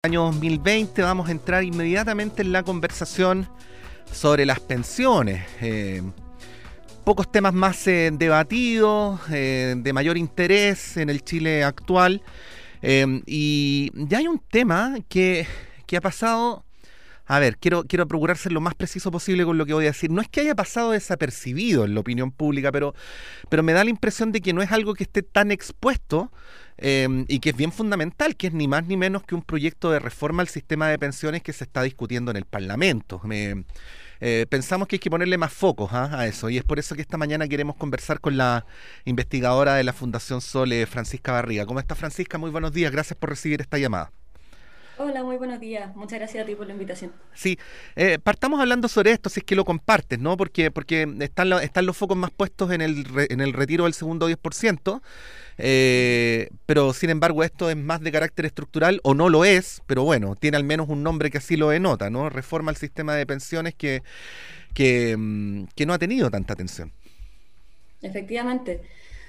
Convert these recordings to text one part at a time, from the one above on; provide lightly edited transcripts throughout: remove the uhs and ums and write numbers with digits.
Año 2020 vamos a entrar inmediatamente en la conversación sobre las pensiones. Pocos temas más debatidos, de mayor interés en el Chile actual. Y ya hay un tema que ha pasado. A ver, quiero procurar ser lo más preciso posible con lo que voy a decir. No es que haya pasado desapercibido en la opinión pública, pero me da la impresión de que no es algo que esté tan expuesto y que es bien fundamental, que es ni más ni menos que un proyecto de reforma al sistema de pensiones que se está discutiendo en el Parlamento. Pensamos que hay que ponerle más focos a eso, y es por eso que esta mañana queremos conversar con la investigadora de la Fundación Sole, Francisca Barriga. ¿Cómo está, Francisca? Muy buenos días, gracias por recibir esta llamada. Hola, muy buenos días. Muchas gracias a ti por la invitación. Sí, partamos hablando sobre esto, si es que lo compartes, ¿no? Porque están los focos más puestos en el retiro del segundo 10%, pero sin embargo esto es más de carácter estructural, o no lo es, pero bueno, tiene al menos un nombre que así lo denota, ¿no? Reforma al sistema de pensiones que no ha tenido tanta atención. Efectivamente.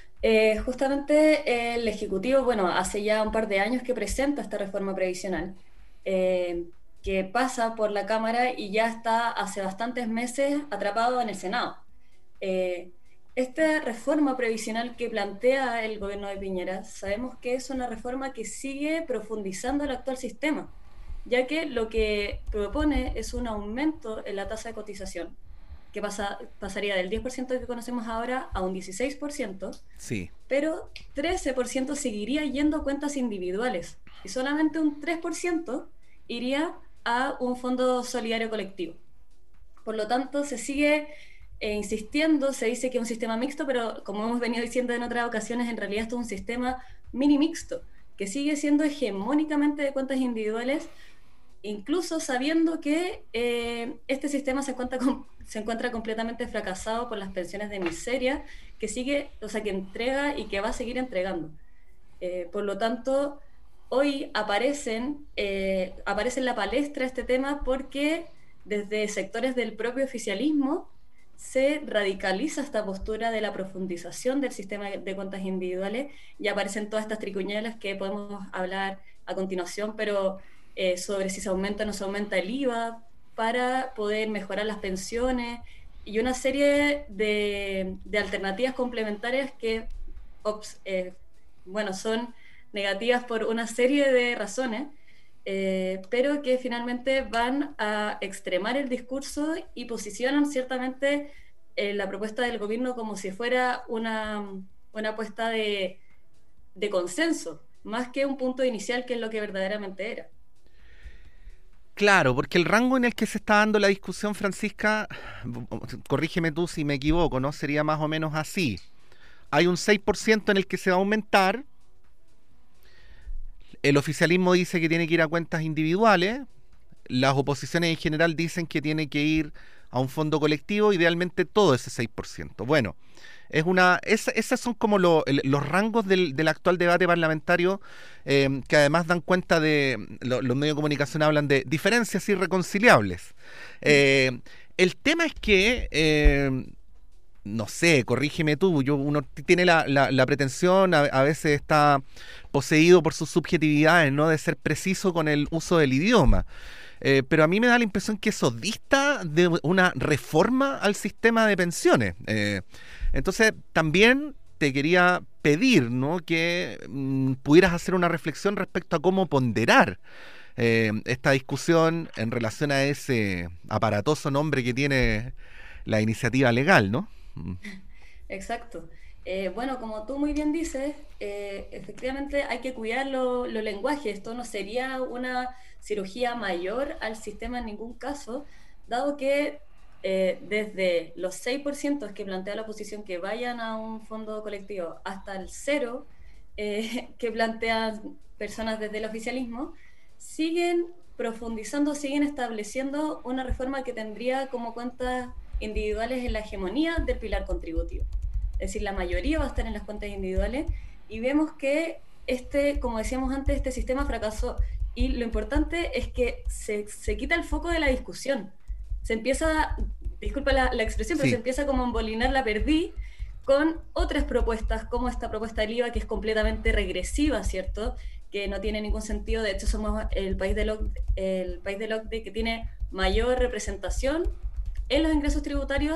Justamente el Ejecutivo, bueno, hace ya un par de años que presenta esta reforma previsional, eh, que pasa por la Cámara y ya está hace bastantes meses atrapado en el Senado. Eh, Esta reforma previsional que plantea el gobierno de Piñera, sabemos que es una reforma que sigue profundizando el actual sistema, ya que lo que propone es un aumento en la tasa de cotización, que pasaría del 10% que conocemos ahora a un 16%, Sí. pero 13% seguiría yendo a cuentas individuales y solamente un 3% iría a un fondo solidario colectivo. Por lo tanto, se sigue insistiendo, se dice que es un sistema mixto, pero como hemos venido diciendo en otras ocasiones, en realidad esto es un sistema mini mixto, que sigue siendo hegemónicamente de cuentas individuales, incluso sabiendo que este sistema se encuentra completamente fracasado por las pensiones de miseria que sigue, o sea, que entrega y que va a seguir entregando. Por lo tanto, hoy aparece en la palestra este tema porque desde sectores del propio oficialismo se radicaliza esta postura de la profundización del sistema de cuentas individuales y aparecen todas estas tricuñuelas que podemos hablar a continuación, pero sobre si se aumenta o no se aumenta el IVA para poder mejorar las pensiones y una serie de alternativas complementarias que bueno, son negativas por una serie de razones, pero que finalmente van a extremar el discurso y posicionan ciertamente la propuesta del gobierno como si fuera una apuesta de consenso, más que un punto inicial que es lo que verdaderamente era. Claro, porque el rango en el que se está dando la discusión, Francisca, corrígeme tú si me equivoco, ¿no? Sería más o menos así. Hay un 6% en el que se va a aumentar. El oficialismo dice que tiene que ir a cuentas individuales. Las oposiciones en general dicen que tiene que ir a un fondo colectivo, idealmente todo ese 6%. Bueno, esas son como los rangos del actual debate parlamentario, que además dan cuenta los medios de comunicación hablan de diferencias irreconciliables. El tema es que, no sé, corrígeme tú, uno tiene la pretensión, a veces está poseído por sus subjetividades, ¿no? De ser preciso con el uso del idioma. Pero a mí me da la impresión que eso dista de una reforma al sistema de pensiones. Entonces, también te quería pedir, ¿no? Que pudieras hacer una reflexión respecto a cómo ponderar esta discusión en relación a ese aparatoso nombre que tiene la iniciativa legal, ¿no? Exacto. Bueno, como tú muy bien dices, efectivamente hay que cuidar los lenguajes. Esto no sería una cirugía mayor al sistema en ningún caso, dado que desde los 6% que plantea la oposición que vayan a un fondo colectivo hasta el cero que plantean personas desde el oficialismo, siguen profundizando, siguen estableciendo una reforma que tendría como cuentas individuales en la hegemonía del pilar contributivo. Es decir, la mayoría va a estar en las cuentas individuales y vemos que como decíamos antes, este sistema fracasó. Y lo importante es que se quita el foco de la discusión. Se empieza, disculpa la expresión, pero se Sí. empieza como a embolinar la perdiz con otras propuestas, como esta propuesta del IVA, que es completamente regresiva, ¿cierto? que no tiene ningún sentido. De hecho, somos el país del OCDE que tiene mayor representación en los ingresos tributarios,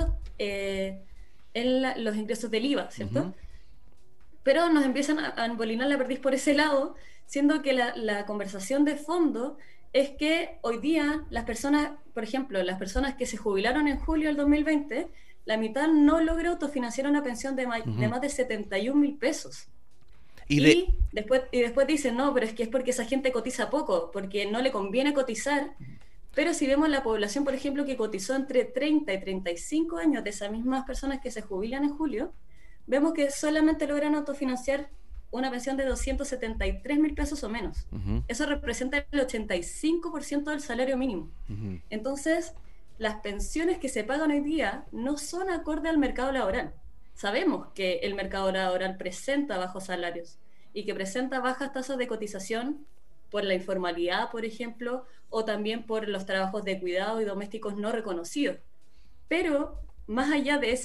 los ingresos del IVA, ¿cierto? Ujú. Pero nos empiezan a embolinar la perdiz por ese lado, siendo que la conversación de fondo es que hoy día las personas, por ejemplo, las personas que se jubilaron en julio del 2020, la mitad no logra autofinanciar una pensión de más de 71.000 pesos. Y después dicen, no, pero es que es porque esa gente cotiza poco, porque no le conviene cotizar. Pero si vemos la población, por ejemplo, que cotizó entre 30 y 35 años de esas mismas personas que se jubilan en julio, vemos que solamente logran autofinanciar una pensión de 273.000 pesos o menos. Eso representa el 85% del salario mínimo. Entonces, las pensiones que se pagan hoy día no son acorde al mercado laboral. Sabemos que el mercado laboral presenta bajos salarios y que presenta bajas tasas de cotización por la informalidad, por ejemplo, o también por los trabajos de cuidado y domésticos no reconocidos. Pero más allá de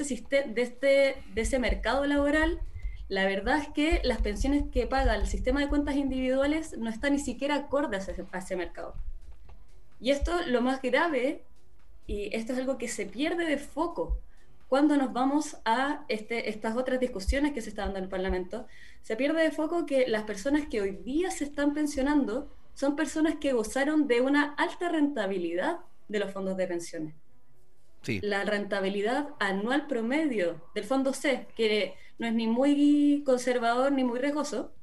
ese mercado laboral, la verdad es que las pensiones que paga el sistema de cuentas individuales no están ni siquiera acorde a ese mercado. Y esto, lo más grave, y esto es algo que se pierde de foco cuando nos vamos a estas otras discusiones que se están dando en el Parlamento, se pierde de foco que las personas que hoy día se están pensionando son personas que gozaron de una alta rentabilidad de los fondos de pensiones. Sí. La rentabilidad anual promedio del fondo C, que no es ni muy conservador ni muy riesgoso,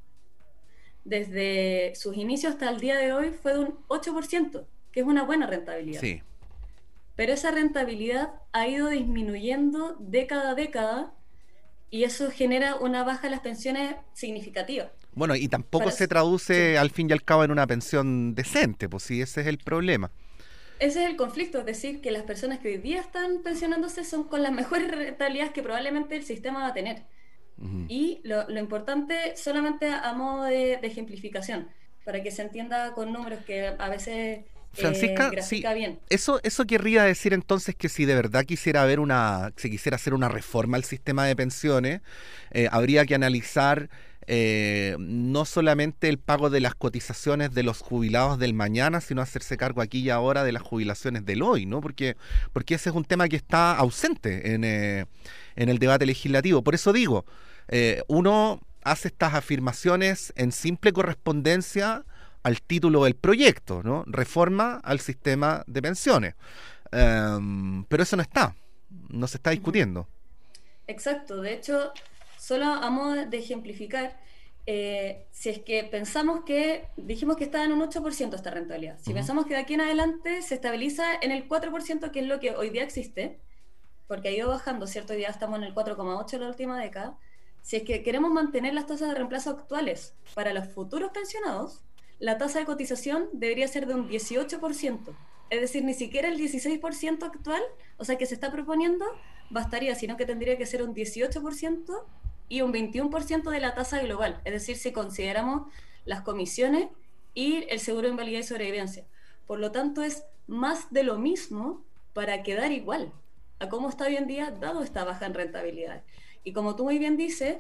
desde sus inicios hasta el día de hoy fue de un 8%, que es una buena rentabilidad. Sí. Pero esa rentabilidad ha ido disminuyendo década a década y eso genera una baja en las pensiones significativa. Bueno, y tampoco se traduce al fin y al cabo en una pensión decente, pues sí, ese es el problema. Ese es el conflicto, es decir, que las personas que hoy día están pensionándose son con las mejores rentabilidades que probablemente el sistema va a tener. Y lo importante, solamente a modo de ejemplificación, para que se entienda con números que a veces... Francisca, sí, bien. Eso querría decir entonces que si de verdad se quisiera hacer una reforma al sistema de pensiones, habría que analizar no solamente el pago de las cotizaciones de los jubilados del mañana, sino hacerse cargo aquí y ahora de las jubilaciones del hoy, ¿no? Porque ese es un tema que está ausente en el debate legislativo. Por eso digo, uno hace estas afirmaciones en simple correspondencia al título del proyecto, ¿no? Reforma al sistema de pensiones. Pero eso no se está discutiendo. Exacto, de hecho, solo a modo de ejemplificar, si es que dijimos que estaba en un 8% esta rentabilidad, si pensamos que de aquí en adelante se estabiliza en el 4%, que es lo que hoy día existe, porque ha ido bajando, ¿cierto? Hoy día estamos en el 4,8% en la última década. Si es que queremos mantener las tasas de reemplazo actuales para los futuros pensionados, la tasa de cotización debería ser de un 18%. Es decir, ni siquiera el 16% actual, o sea, que se está proponiendo, bastaría, sino que tendría que ser un 18% y un 21% de la tasa global. Es decir, si consideramos las comisiones y el seguro de invalidez y sobrevivencia. Por lo tanto, es más de lo mismo para quedar igual a cómo está hoy en día, dado esta baja en rentabilidad. Y como tú muy bien dices,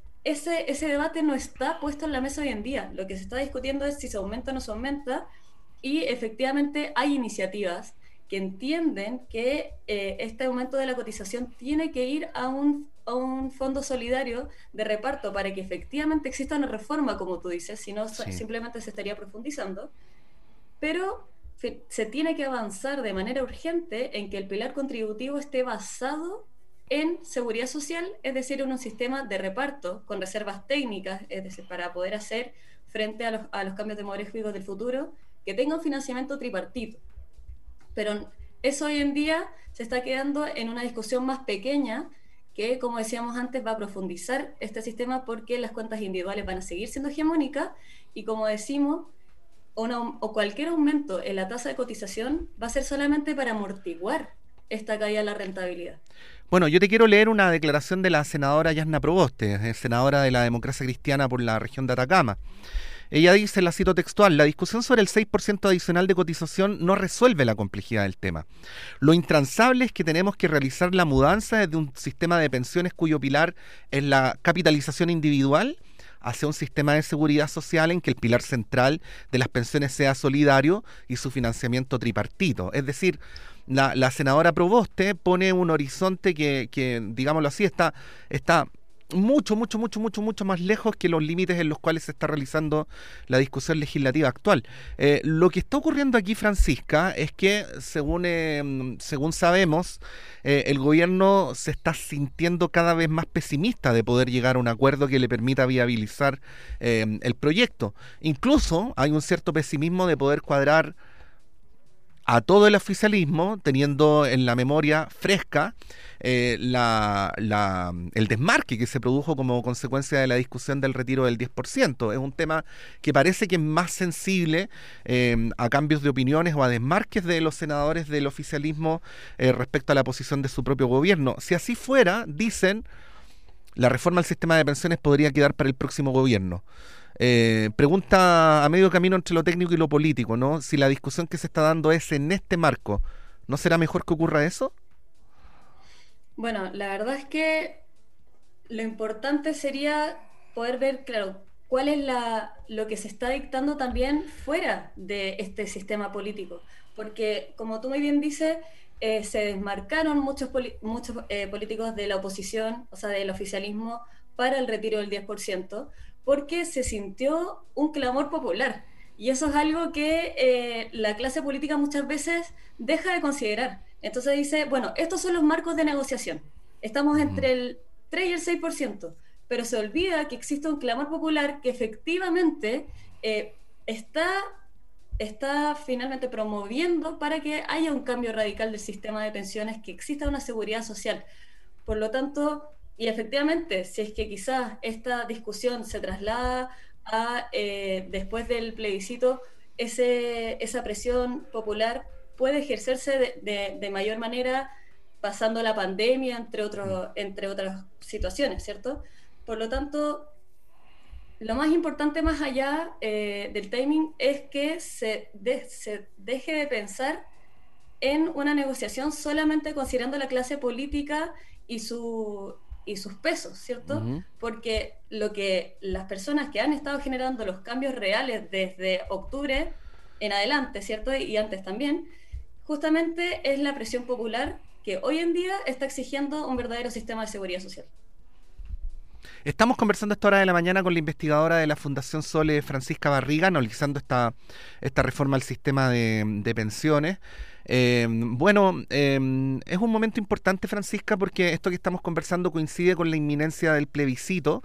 ese debate no está puesto en la mesa hoy en día. Lo que se está discutiendo es si se aumenta o no se aumenta, y efectivamente hay iniciativas que entienden que este aumento de la cotización tiene que ir a un fondo solidario de reparto para que efectivamente exista una reforma, como tú dices, si no simplemente se estaría profundizando, pero se tiene que avanzar de manera urgente en que el pilar contributivo esté basado en seguridad social, es decir, en un sistema de reparto con reservas técnicas, es decir, para poder hacer frente a los cambios demográficos del futuro, que tenga un financiamiento tripartito. Pero eso hoy en día se está quedando en una discusión más pequeña que, como decíamos antes, va a profundizar este sistema porque las cuentas individuales van a seguir siendo hegemónicas y, como decimos, o cualquier aumento en la tasa de cotización va a ser solamente para amortiguar esta caída de la rentabilidad. Bueno, yo te quiero leer una declaración de la senadora Yasna Proboste, senadora de la Democracia Cristiana por la región de Atacama. Ella dice, la cito textual: la discusión sobre el 6% adicional de cotización no resuelve la complejidad del tema. Lo intransable es que tenemos que realizar la mudanza desde un sistema de pensiones cuyo pilar es la capitalización individual hacia un sistema de seguridad social en que el pilar central de las pensiones sea solidario y su financiamiento tripartito. Es decir, la senadora Proboste pone un horizonte que digámoslo así, está mucho más lejos que los límites en los cuales se está realizando la discusión legislativa actual. Lo que está ocurriendo aquí, Francisca, es que según sabemos, el gobierno se está sintiendo cada vez más pesimista de poder llegar a un acuerdo que le permita viabilizar el proyecto. Incluso hay un cierto pesimismo de poder cuadrar a todo el oficialismo, teniendo en la memoria fresca el desmarque que se produjo como consecuencia de la discusión del retiro del 10%. Es un tema que parece que es más sensible a cambios de opiniones o a desmarques de los senadores del oficialismo respecto a la posición de su propio gobierno. Si así fuera, dicen, la reforma al sistema de pensiones podría quedar para el próximo gobierno. Pregunta a medio camino entre lo técnico y lo político, ¿no? Si la discusión que se está dando es en este marco, ¿no será mejor que ocurra eso? Bueno, la verdad es que lo importante sería poder ver, claro, cuál es lo que se está dictando también fuera de este sistema político. Porque, como tú muy bien dices, se desmarcaron muchos políticos de la oposición, o sea, del oficialismo, para el retiro del 10%, porque se sintió un clamor popular. Y eso es algo que la clase política muchas veces deja de considerar. Entonces dice, bueno, estos son los marcos de negociación. Estamos entre el 3 y el 6%, pero se olvida que existe un clamor popular que efectivamente está finalmente promoviendo para que haya un cambio radical del sistema de pensiones, que exista una seguridad social. Por lo tanto, y efectivamente, si es que quizás esta discusión se traslada a después del plebiscito, esa presión popular puede ejercerse de mayor manera pasando la pandemia, entre otras situaciones, ¿cierto? Por lo tanto, lo más importante más allá del timing es que se deje de pensar en una negociación solamente considerando la clase política y sus pesos, ¿cierto? Ujú. Porque lo que las personas que han estado generando los cambios reales desde octubre en adelante, ¿cierto? Y antes también, justamente es la presión popular que hoy en día está exigiendo un verdadero sistema de seguridad social. Estamos conversando a esta hora de la mañana con la investigadora de la Fundación Sole, Francisca Barriga, analizando esta reforma al sistema de pensiones. Es un momento importante, Francisca, porque esto que estamos conversando coincide con la inminencia del plebiscito.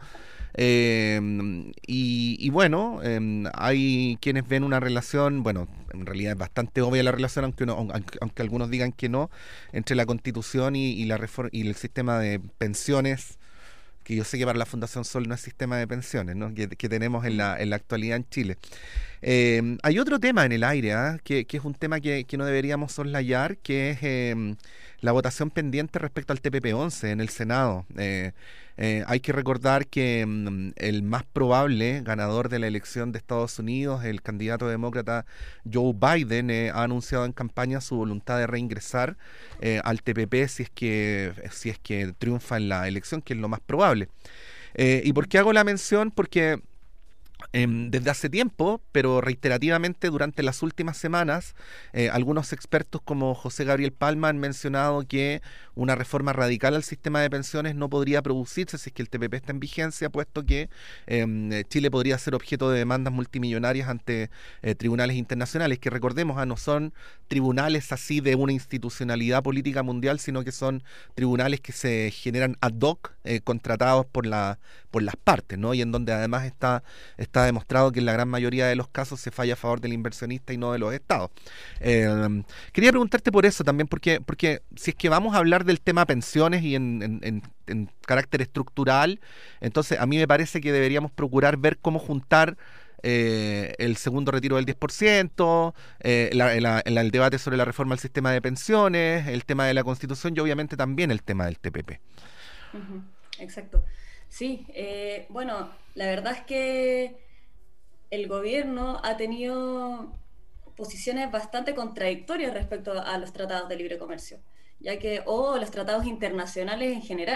Hay quienes ven una relación, bueno, en realidad es bastante obvia la relación, aunque algunos digan que no, entre la Constitución y la reforma y el sistema de pensiones, que yo sé que para la Fundación Sol no es sistema de pensiones, ¿no? que tenemos en la actualidad en Chile. Hay otro tema en el aire, que es un tema que no deberíamos soslayar, que es la votación pendiente respecto al TPP-11 en el Senado. Hay que recordar que el más probable ganador de la elección de Estados Unidos, el candidato demócrata Joe Biden, ha anunciado en campaña su voluntad de reingresar al TPP si es que triunfa en la elección, que es lo más probable. ¿Y por qué hago la mención? Porque desde hace tiempo, pero reiterativamente durante las últimas semanas, algunos expertos como José Gabriel Palma han mencionado que una reforma radical al sistema de pensiones no podría producirse si es que el TPP está en vigencia, puesto que Chile podría ser objeto de demandas multimillonarias ante tribunales internacionales, que recordemos, no son tribunales así de una institucionalidad política mundial, sino que son tribunales que se generan ad hoc, contratados por las partes, ¿no? Y en donde además está demostrado que en la gran mayoría de los casos se falla a favor del inversionista y no de los estados. Quería preguntarte por eso también, porque si es que vamos a hablar del tema pensiones y en carácter estructural, entonces a mí me parece que deberíamos procurar ver cómo juntar el segundo retiro del 10%, el debate sobre la reforma al sistema de pensiones, el tema de la Constitución y obviamente también el tema del TPP. Uh-huh. Exacto. Sí, bueno, la verdad es que el gobierno ha tenido posiciones bastante contradictorias respecto a los tratados de libre comercio, o los tratados internacionales en general,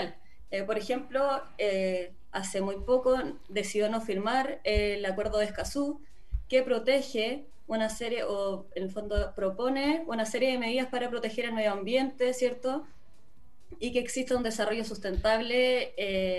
Por ejemplo, hace muy poco decidió no firmar el acuerdo de Escazú, que protege una serie, o en el fondo propone una serie de medidas para proteger el medio ambiente, ¿cierto? Y que exista un desarrollo sustentable,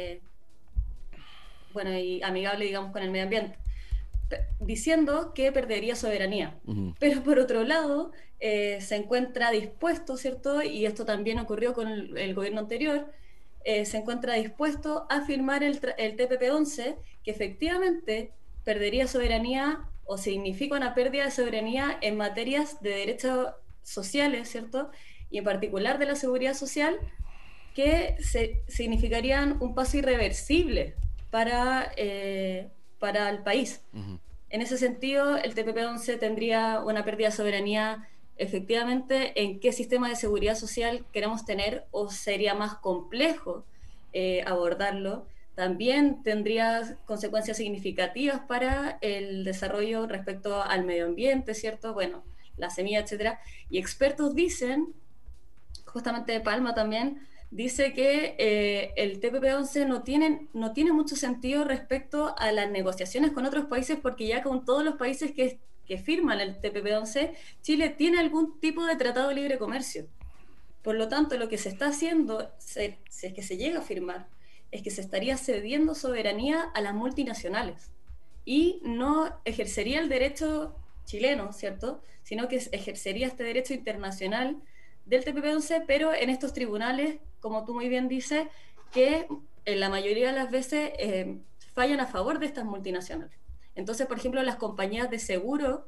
bueno, y amigable, digamos, con el medio ambiente, diciendo que perdería soberanía. Ujú. Pero por otro lado, se encuentra dispuesto, ¿cierto? Y esto también ocurrió con el gobierno anterior, se encuentra dispuesto a firmar el TPP-11, que efectivamente perdería soberanía o significa una pérdida de soberanía en materias de derechos sociales, ¿cierto? Y en particular de la seguridad social, que significarían un paso irreversible para el país. Ujú. En ese sentido, el TPP-11 tendría una pérdida de soberanía efectivamente en qué sistema de seguridad social queremos tener, o sería más complejo abordarlo. También tendría consecuencias significativas para el desarrollo respecto al medio ambiente, ¿cierto? Bueno, la semilla, etcétera. Y expertos dicen, justamente de Palma también, dice que el TPP-11 no tiene mucho sentido respecto a las negociaciones con otros países, porque ya con todos los países que firman el TPP-11, Chile tiene algún tipo de tratado de libre comercio. Por lo tanto, lo que se está haciendo, si es que se llega a firmar, es que se estaría cediendo soberanía a las multinacionales y no ejercería el derecho chileno, ¿cierto? Sino que ejercería este derecho internacional del TPP-11, pero en estos tribunales, como tú muy bien dices, que en la mayoría de las veces fallan a favor de estas multinacionales. Entonces, por ejemplo, las compañías de seguro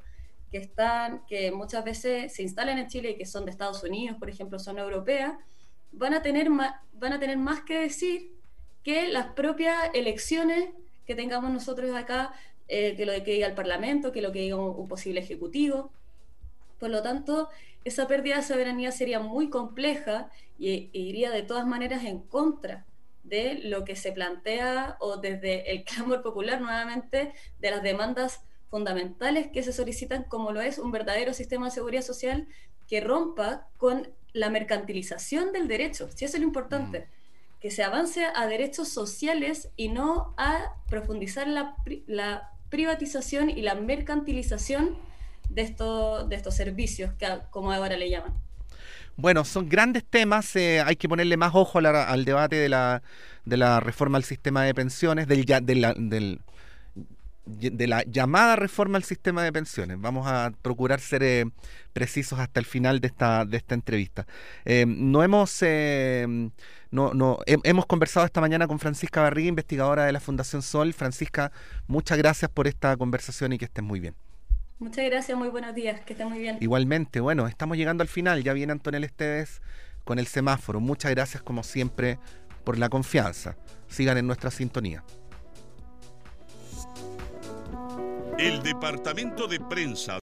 que muchas veces se instalan en Chile y que son de Estados Unidos, por ejemplo, son europeas, van a tener más que decir que las propias elecciones que tengamos nosotros acá, que lo que diga el Parlamento, que lo que diga un posible ejecutivo. Por lo tanto, esa pérdida de soberanía sería muy compleja e iría de todas maneras en contra de lo que se plantea, o desde el clamor popular nuevamente, de las demandas fundamentales que se solicitan, como lo es un verdadero sistema de seguridad social que rompa con la mercantilización del derecho. Si eso es lo importante, que se avance a derechos sociales y no a profundizar la privatización y la mercantilización de estos servicios, como ahora le llaman. Bueno, son grandes temas, hay que ponerle más ojo al debate de la reforma al sistema de pensiones, de la llamada reforma al sistema de pensiones. Vamos a procurar ser precisos hasta el final de esta entrevista. No hemos hemos conversado esta mañana con Francisca Barriga, investigadora de la Fundación Sol. Francisca, muchas gracias por esta conversación y que estés muy bien. Muchas gracias, muy buenos días, que estén muy bien. Igualmente, bueno, estamos llegando al final, ya viene Antonella Esteves con el semáforo. Muchas gracias como siempre por la confianza. Sigan en nuestra sintonía. El departamento de prensa